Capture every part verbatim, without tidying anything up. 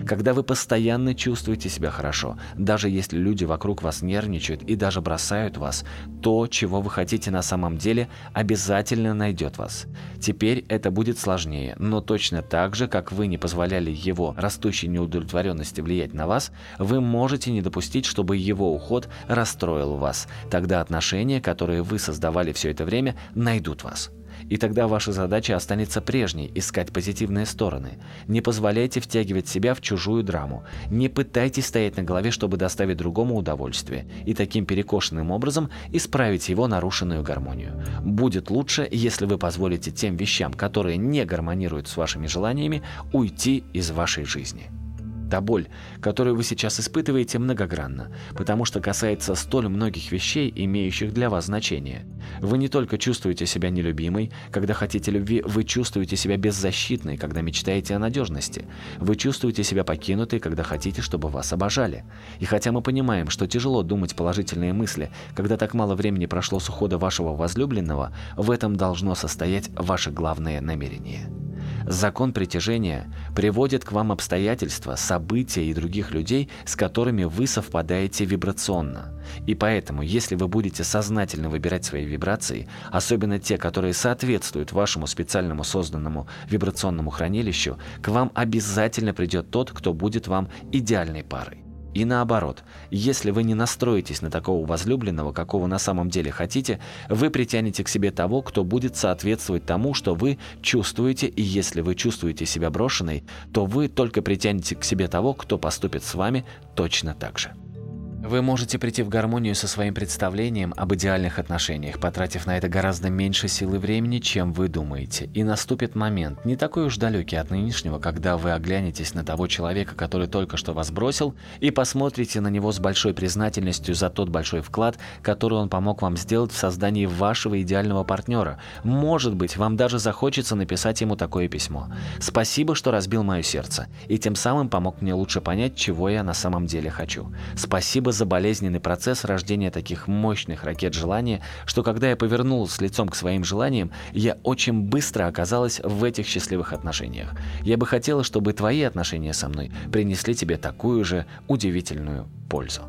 Когда вы постоянно чувствуете себя хорошо, даже если люди вокруг вас нервничают и даже бросают вас, то, чего вы хотите на самом деле, обязательно найдет вас. Теперь это будет сложнее, но точно так же, как вы не позволяли его растущей неудовлетворенности влиять на вас, вы можете не допустить, чтобы его уход расстроил вас. Тогда отношения, которые вы создавали все это время, найдут вас. И тогда ваша задача останется прежней – искать позитивные стороны. Не позволяйте втягивать себя в чужую драму. Не пытайтесь стоять на голове, чтобы доставить другому удовольствие, и таким перекошенным образом исправить его нарушенную гармонию. Будет лучше, если вы позволите тем вещам, которые не гармонируют с вашими желаниями, уйти из вашей жизни. Та боль, которую вы сейчас испытываете, многогранна, потому что касается столь многих вещей, имеющих для вас значение. Вы не только чувствуете себя нелюбимой, когда хотите любви, вы чувствуете себя беззащитной, когда мечтаете о надежности. Вы чувствуете себя покинутой, когда хотите, чтобы вас обожали. И хотя мы понимаем, что тяжело думать положительные мысли, когда так мало времени прошло с ухода вашего возлюбленного, в этом должно состоять ваше главное намерение. Закон притяжения приводит к вам обстоятельства, события и других людей, с которыми вы совпадаете вибрационно. И поэтому, если вы будете сознательно выбирать свои вибрации, особенно те, которые соответствуют вашему специальному созданному вибрационному хранилищу, к вам обязательно придет тот, кто будет вам идеальной парой. И наоборот, если вы не настроитесь на такого возлюбленного, какого на самом деле хотите, вы притянете к себе того, кто будет соответствовать тому, что вы чувствуете, и если вы чувствуете себя брошенной, то вы только притянете к себе того, кто поступит с вами точно так же. Вы можете прийти в гармонию со своим представлением об идеальных отношениях, потратив на это гораздо меньше сил и времени, чем вы думаете. И наступит момент, не такой уж далекий от нынешнего, когда вы оглянетесь на того человека, который только что вас бросил, и посмотрите на него с большой признательностью за тот большой вклад, который он помог вам сделать в создании вашего идеального партнера. Может быть, вам даже захочется написать ему такое письмо. «Спасибо, что разбил мое сердце, и тем самым помог мне лучше понять, чего я на самом деле хочу. Спасибо за болезненный процесс рождения таких мощных ракет желания, что когда я повернулась лицом к своим желаниям, я очень быстро оказалась в этих счастливых отношениях. Я бы хотела, чтобы твои отношения со мной принесли тебе такую же удивительную пользу».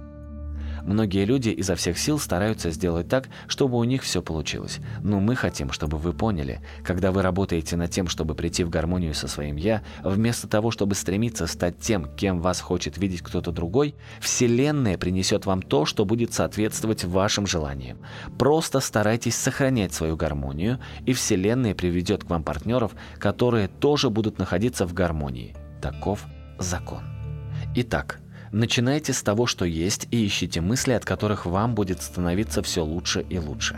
Многие люди изо всех сил стараются сделать так, чтобы у них все получилось. Но мы хотим, чтобы вы поняли, когда вы работаете над тем, чтобы прийти в гармонию со своим «я», вместо того, чтобы стремиться стать тем, кем вас хочет видеть кто-то другой, Вселенная принесет вам то, что будет соответствовать вашим желаниям. Просто старайтесь сохранять свою гармонию, и Вселенная приведет к вам партнеров, которые тоже будут находиться в гармонии. Таков закон. Итак, начинайте с того, что есть, и ищите мысли, от которых вам будет становиться все лучше и лучше.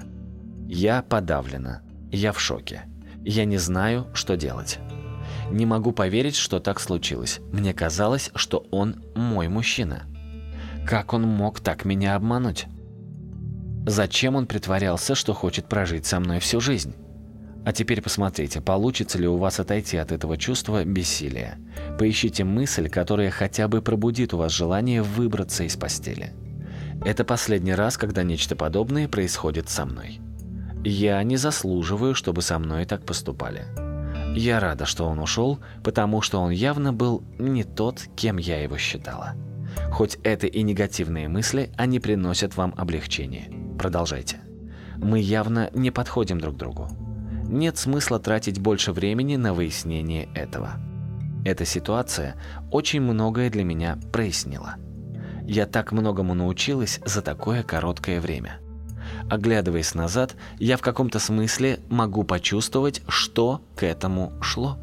Я подавлена. Я в шоке. Я не знаю, что делать. Не могу поверить, что так случилось. Мне казалось, что он мой мужчина. Как он мог так меня обмануть? Зачем он притворялся, что хочет прожить со мной всю жизнь? А теперь посмотрите, получится ли у вас отойти от этого чувства бессилия. Поищите мысль, которая хотя бы пробудит у вас желание выбраться из постели. Это последний раз, когда нечто подобное происходит со мной. Я не заслуживаю, чтобы со мной так поступали. Я рада, что он ушел, потому что он явно был не тот, кем я его считала. Хоть это и негативные мысли, они приносят вам облегчение. Продолжайте. Мы явно не подходим друг другу. Нет смысла тратить больше времени на выяснение этого. Эта ситуация очень многое для меня прояснила. Я так многому научилась за такое короткое время. Оглядываясь назад, я в каком-то смысле могу почувствовать, что к этому шло.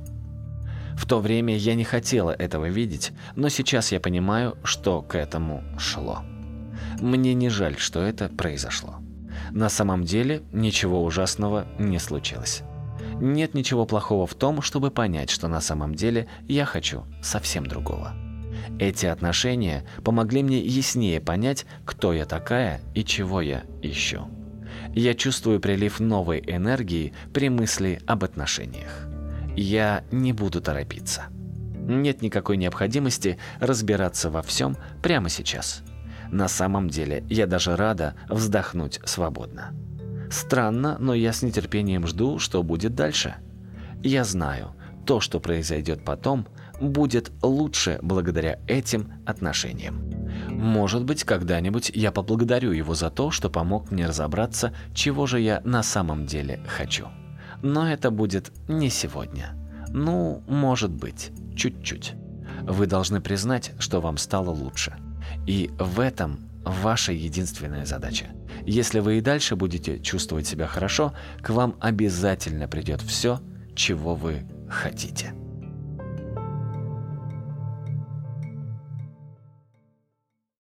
В то время я не хотела этого видеть, но сейчас я понимаю, что к этому шло. Мне не жаль, что это произошло. На самом деле ничего ужасного не случилось. Нет ничего плохого в том, чтобы понять, что на самом деле я хочу совсем другого. Эти отношения помогли мне яснее понять, кто я такая и чего я ищу. Я чувствую прилив новой энергии при мысли об отношениях. Я не буду торопиться. Нет никакой необходимости разбираться во всем прямо сейчас. На самом деле, я даже рада вздохнуть свободно. Странно, но я с нетерпением жду, что будет дальше. Я знаю, то, что произойдет потом, будет лучше благодаря этим отношениям. Может быть, когда-нибудь я поблагодарю его за то, что помог мне разобраться, чего же я на самом деле хочу. Но это будет не сегодня. Ну, может быть, чуть-чуть. Вы должны признать, что вам стало лучше. И в этом ваша единственная задача. Если вы и дальше будете чувствовать себя хорошо, к вам обязательно придет все, чего вы хотите.